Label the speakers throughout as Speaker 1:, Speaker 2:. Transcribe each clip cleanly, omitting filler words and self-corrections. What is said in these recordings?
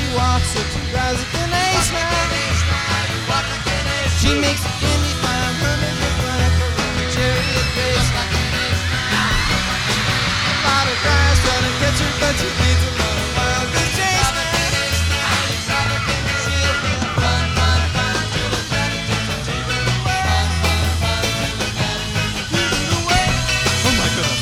Speaker 1: walks her to rise like an ace now. She makes a candy fine honey look like a Roman chariot race. A lot of guys try to catch her, but she needs a lot of wild goose chase now. Oh my goodness.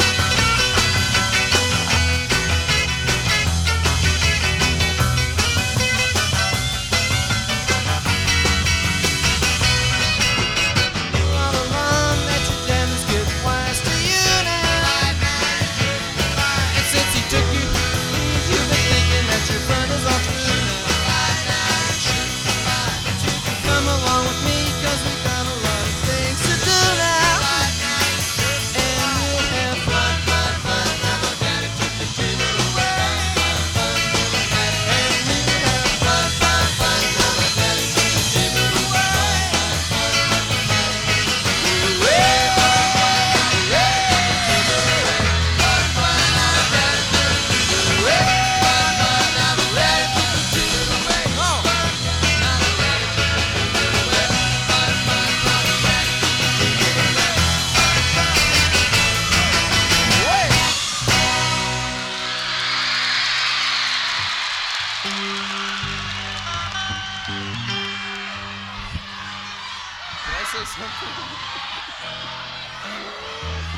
Speaker 1: Did I say something?